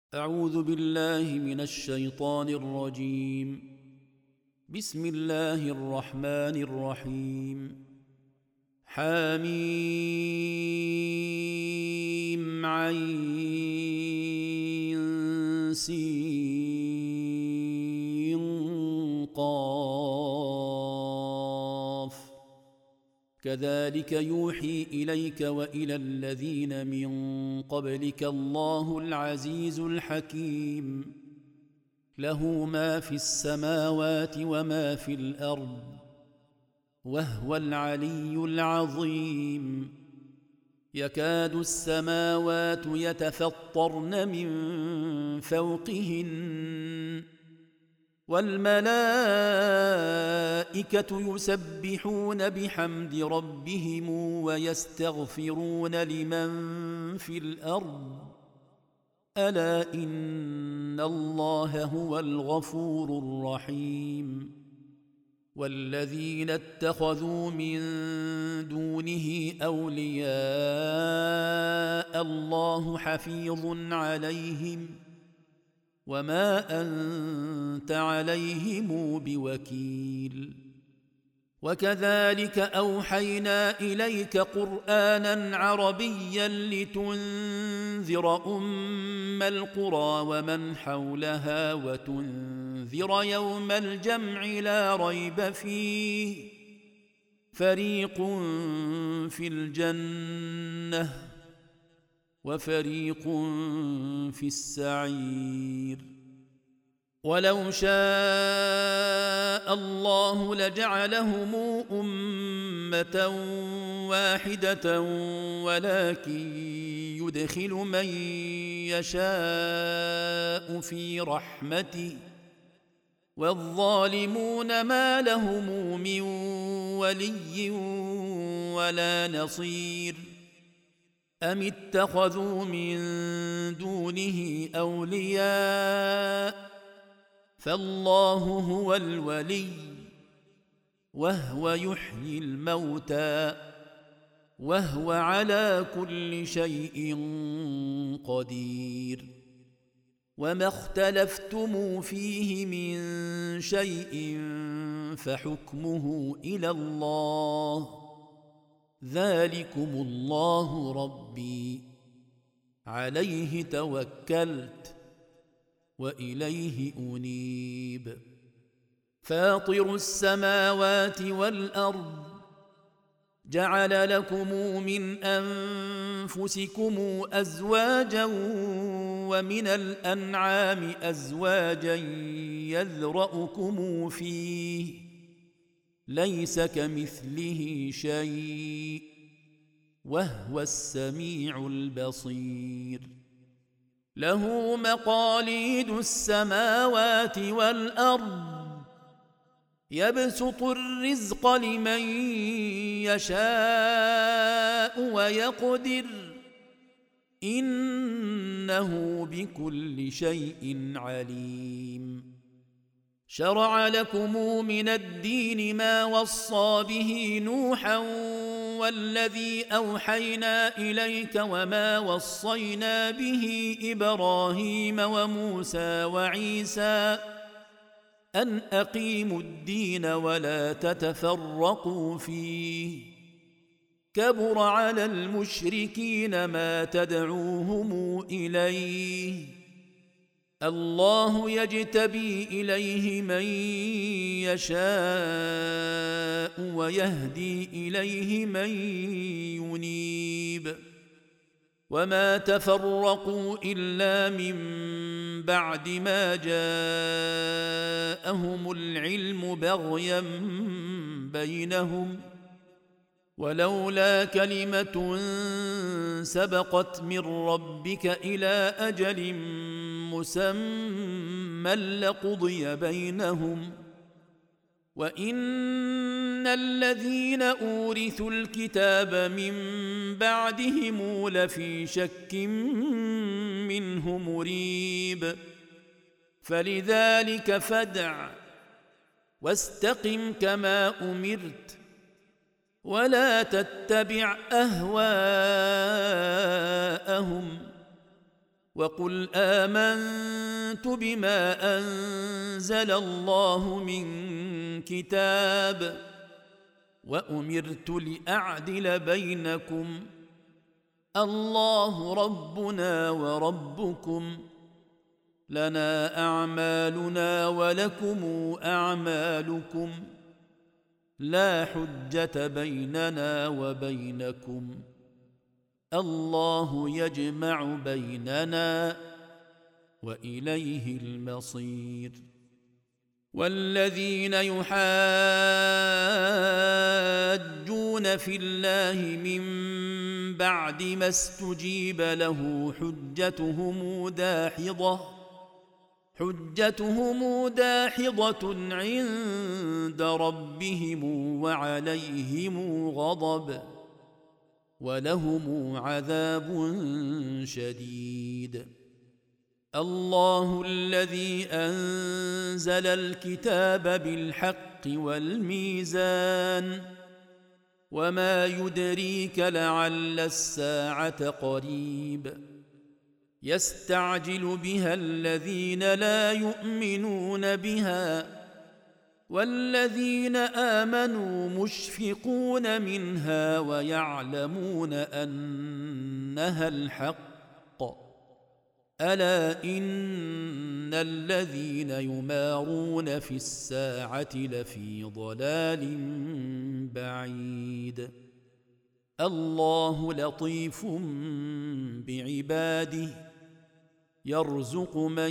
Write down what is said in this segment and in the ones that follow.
أعوذ بالله من الشيطان الرجيم. بسم الله الرحمن الرحيم. حميم عين سين قاف كذلك يوحي إليك وإلى الذين من قبلك الله العزيز الحكيم. له ما في السماوات وما في الأرض وهو العلي العظيم. يكاد السماوات يتفطرن من فوقهن والملائكة يسبحون بحمد ربهم ويستغفرون لمن في الأرض ألا إن الله هو الغفور الرحيم. والذين اتخذوا من دونه أولياء الله حفيظ عليهم وما أنت عليهم بوكيل. وكذلك أوحينا إليك قرآنا عربيا لتنذر أم القرى ومن حولها وتنذر يوم الجمع لا ريب فيه فريق في الجنة وفريق في السعير. ولو شاء الله لجعلهم أمة واحدة ولكن يدخل من يشاء في رحمته والظالمون ما لهم من ولي ولا نصير. أم اتخذوا من دونه أولياء فالله هو الولي وهو يحيي الموتى وهو على كل شيء قدير. وما اختلفتم فيه من شيء فحكمه إلى الله ذلكم الله ربي عليه توكلت وإليه أنيب. فاطر السماوات والأرض جعل لكم من أنفسكم أزواجا ومن الأنعام أزواجا يذرأكم فيه ليس كمثله شيء وهو السميع البصير. له مقاليد السماوات والأرض يبسط الرزق لمن يشاء ويقدر إنه بكل شيء عليم. شرع لكم من الدين ما وصى به نوحا والذي أوحينا إليك وما وصينا به إبراهيم وموسى وعيسى أن أقيموا الدين ولا تتفرقوا فيه كبر على المشركين ما تدعوهم إليه الله يجتبي إليه من يشاء ويهدي إليه من ينيب. وما تفرقوا إلا من بعد ما جاءهم العلم بغيا بينهم ولولا كلمة سبقت من ربك إلى أجل مسمى لقضي بينهم وإن الذين أورثوا الكتاب من بعدهم لفي شك منه مريب. فلذلك فادع واستقم كما أمرت ولا تتبع أهواءهم وقل آمنت بما أنزل الله من كتاب وأمرت لأعدل بينكم الله ربنا وربكم لنا أعمالنا ولكم أعمالكم لا حجة بيننا وبينكم الله يجمع بيننا وإليه المصير والذين يحاجون في الله من بعد ما استجيب له حجتهم داحضة عند ربهم وعليهم غضب ولهم عذاب شديد الله الذي أنزل الكتاب بالحق والميزان وما يدريك لعل الساعة قريب يستعجل بها الذين لا يؤمنون بها والذين آمنوا مشفقون منها ويعلمون أنها الحق ألا إن الذين يمارون في الساعة لفي ضلال بعيد الله لطيف بعباده يرزق من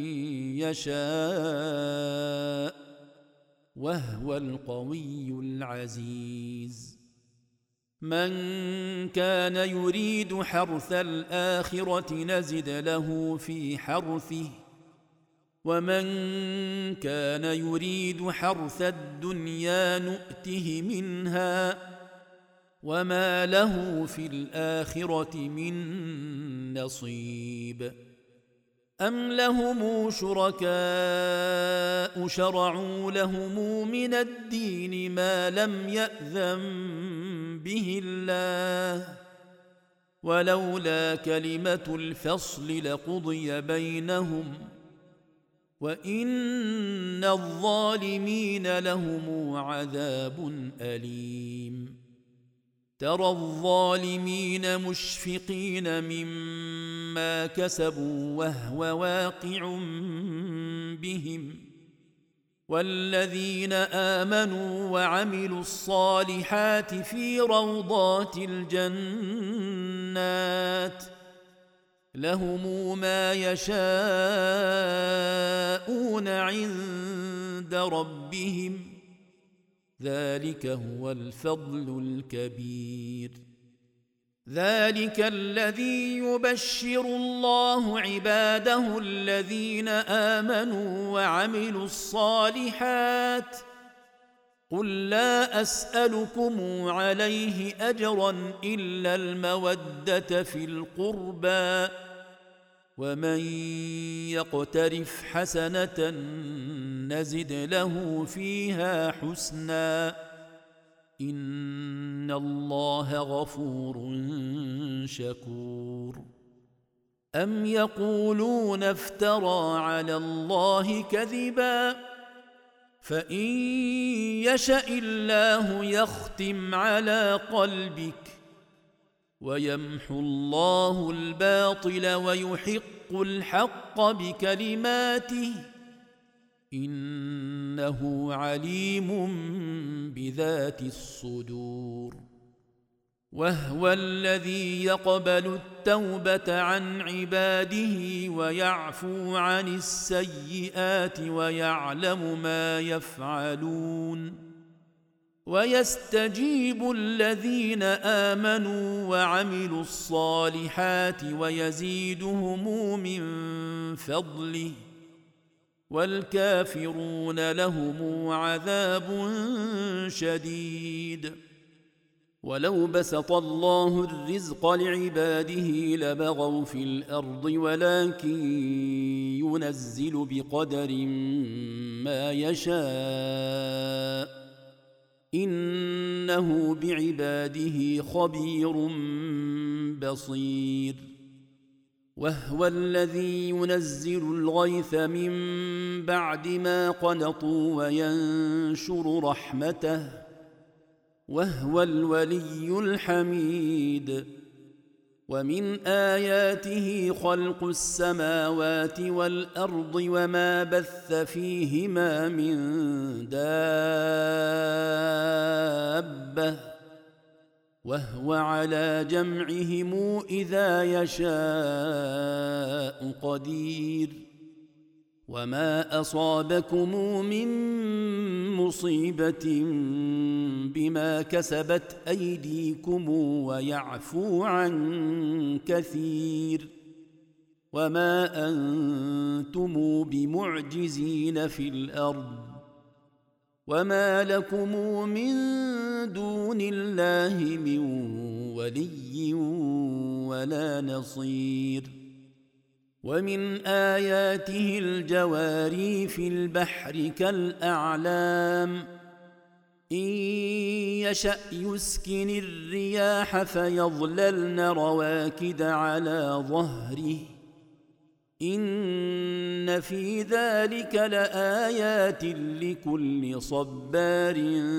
يشاء وهو القوي العزيز من كان يريد حرث الآخرة نزد له في حرثه ومن كان يريد حرث الدنيا نؤته منها وما له في الآخرة من نصيب أم لهم شركاء شرعوا لهم من الدين ما لم يأذن به الله ولولا كلمة الفصل لقضي بينهم وإن الظالمين لهم عذاب أليم ترى الظالمين مشفقين مما كسبوا وهو واقع بهم والذين آمنوا وعملوا الصالحات في روضات الجنات لهم ما يشاءون عند ربهم ذلك هو الفضل الكبير ذلك الذي يبشر الله عباده الذين آمنوا وعملوا الصالحات قل لا أسألكم عليه أجرا إلا المودة في القربى ومن يقترف حسنة نزد له فيها حسنا إن الله غفور شكور أم يقولون افترى على الله كذبا فإن يشأ الله يختم على قلبك ويمحو الله الباطل ويحق الحق بكلماته إنه عليم بذات الصدور وهو الذي يقبل التوبة عن عباده ويعفو عن السيئات ويعلم ما يفعلون ويستجيب الذين آمنوا وعملوا الصالحات ويزيدهم من فضله والكافرون لهم عذاب شديد ولو بسط الله الرزق لعباده لبغوا في الأرض ولكن ينزل بقدر ما يشاء إنه بعباده خبير بصير وهو الذي ينزل الغيث من بعد ما قنطوا وينشر رحمته وهو الولي الحميد. ومن آياته خلق السماوات والأرض وما بث فيهما من دابة وهو على جمعهم إذا يشاء قدير. وما أصابكم من مصيبة بما كسبت أيديكم ويعفو عن كثير وما أنتم بمعجزين في الأرض وما لكم من دون الله من ولي ولا نصير. ومن آياته الجواري في البحر كالأعلام إن يشأ يسكن الرياح فيظللن رواكد على ظهره إن في ذلك لآيات لكل صبار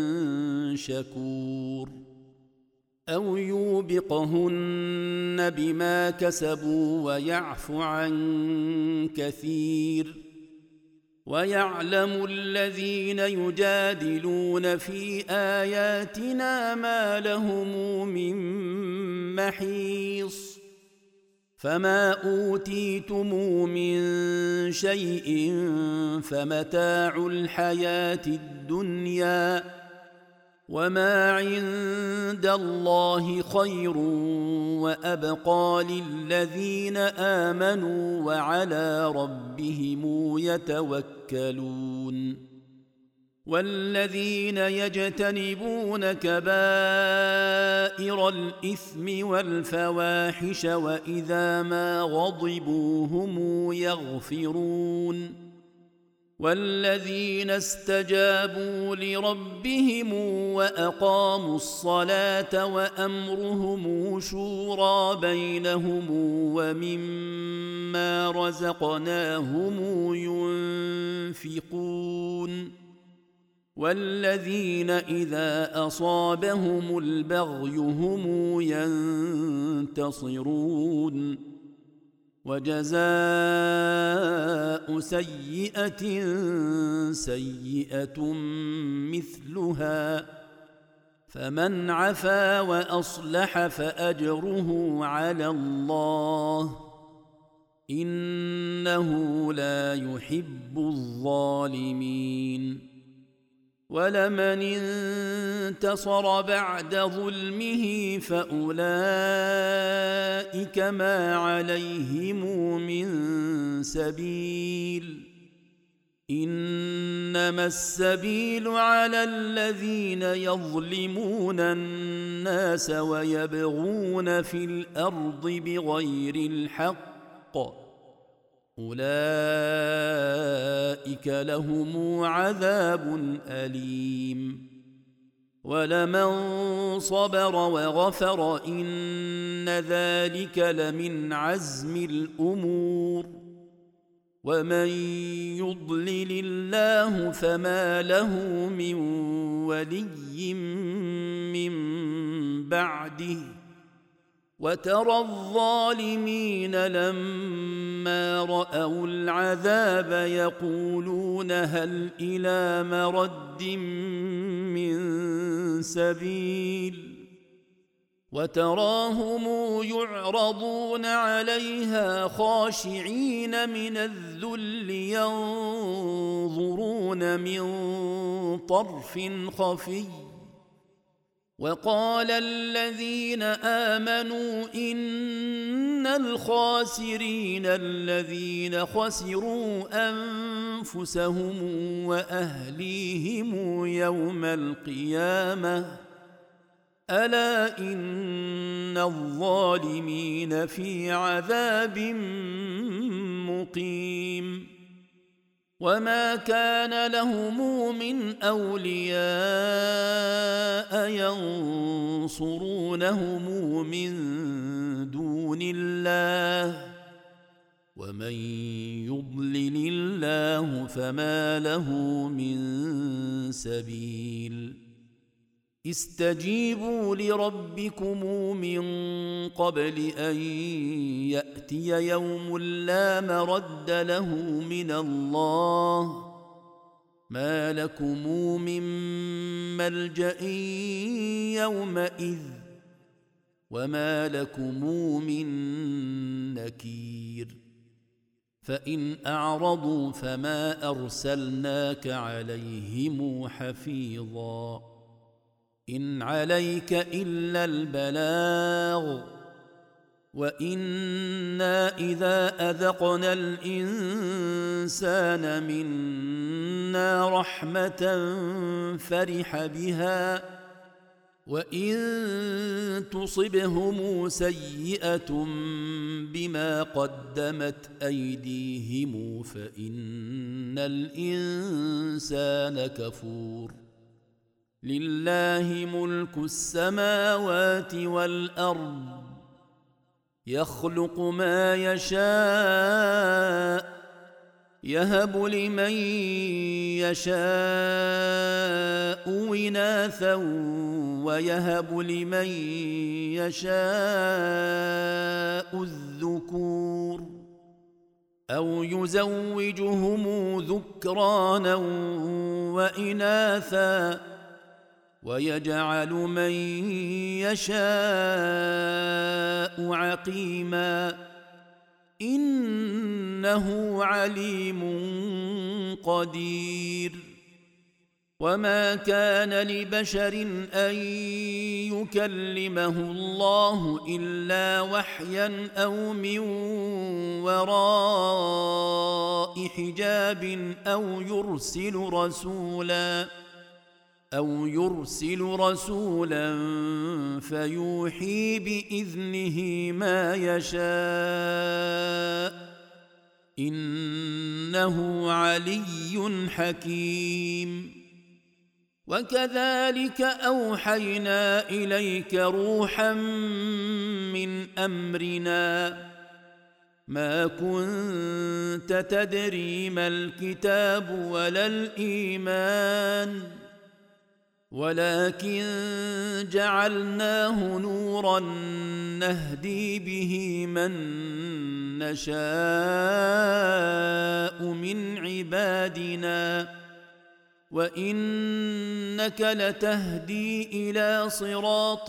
شكور. أو يوبقهن بما كسبوا ويعفو عن كثير. ويعلم الذين يجادلون في آياتنا ما لهم من محيص. فما أوتيتم من شيء فمتاع الحياة الدنيا وما عند الله خير وأبقى للذين آمنوا وعلى ربهم يتوكلون. والذين يجتنبون كبائر الإثم والفواحش وإذا ما غضبوا هم يغفرون. والذين استجابوا لربهم وأقاموا الصلاة وأمرهم شورى بينهم ومما رزقناهم ينفقون. والذين إذا أصابهم البغي هم ينتصرون. وجزاء سيئة سيئة مثلها فمن عفا وأصلح فأجره على الله إنه لا يحب الظالمين. ولمن انتصر بعد ظلمه فأولئك ما عليهم من سبيل إنما السبيل على الذين يظلمون الناس ويبغون في الأرض بغير الحق أولئك لهم عذاب أليم. ولمن صبر وغفر إن ذلك لمن عزم الأمور. ومن يضلل الله فما له من ولي من بعده. وترى الظالمين لما رأوا العذاب يقولون هل إلى مرد من سبيل. وتراهم يعرضون عليها خاشعين من الذل ينظرون من طرف خفي. وقال الذين آمنوا إن الخاسرين الذين خسروا أنفسهم وأهليهم يوم القيامة ألا إن الظالمين في عذاب مقيم. وما كان لهم من أولياء ينصرونهم من دون الله ومن يضلل الله فما له من سبيل استجيبوا لربكم من قبل أن يأتي يوم لا مرد له من الله ما لكم من ملجأ يومئذ وما لكم من نكير فإن أعرضوا فما أرسلناك عليهم حفيظا إن عليك إلا البلاغ وإنا إذا أذقنا الإنسان منا رحمة فرح بها وإن تصبهم سيئة بما قدمت أيديهم فإن الإنسان كفور لله ملك السماوات والأرض يخلق ما يشاء يهب لمن يشاء إناثا ويهب لمن يشاء الذكور أو يزوجهم ذكرانا وإناثا ويجعل من يشاء عقيما إنه عليم قدير وما كان لبشر أن يكلمه الله إلا وحيا أو من وراء حجاب أو يرسل رسولا فيوحي بإذنه ما يشاء إنه علي حكيم وكذلك أوحينا إليك روحا من أمرنا ما كنت تدري ما الكتاب ولا الإيمان ولكن جعلناه نورا نهدي به من نشاء من عبادنا وإنك لتهدي إلى صراط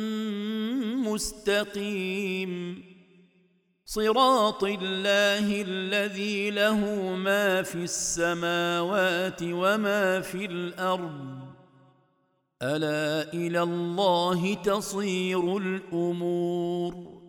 مستقيم صراط الله الذي له ما في السماوات وما في الأرض ألا إلى الله تصير الأمور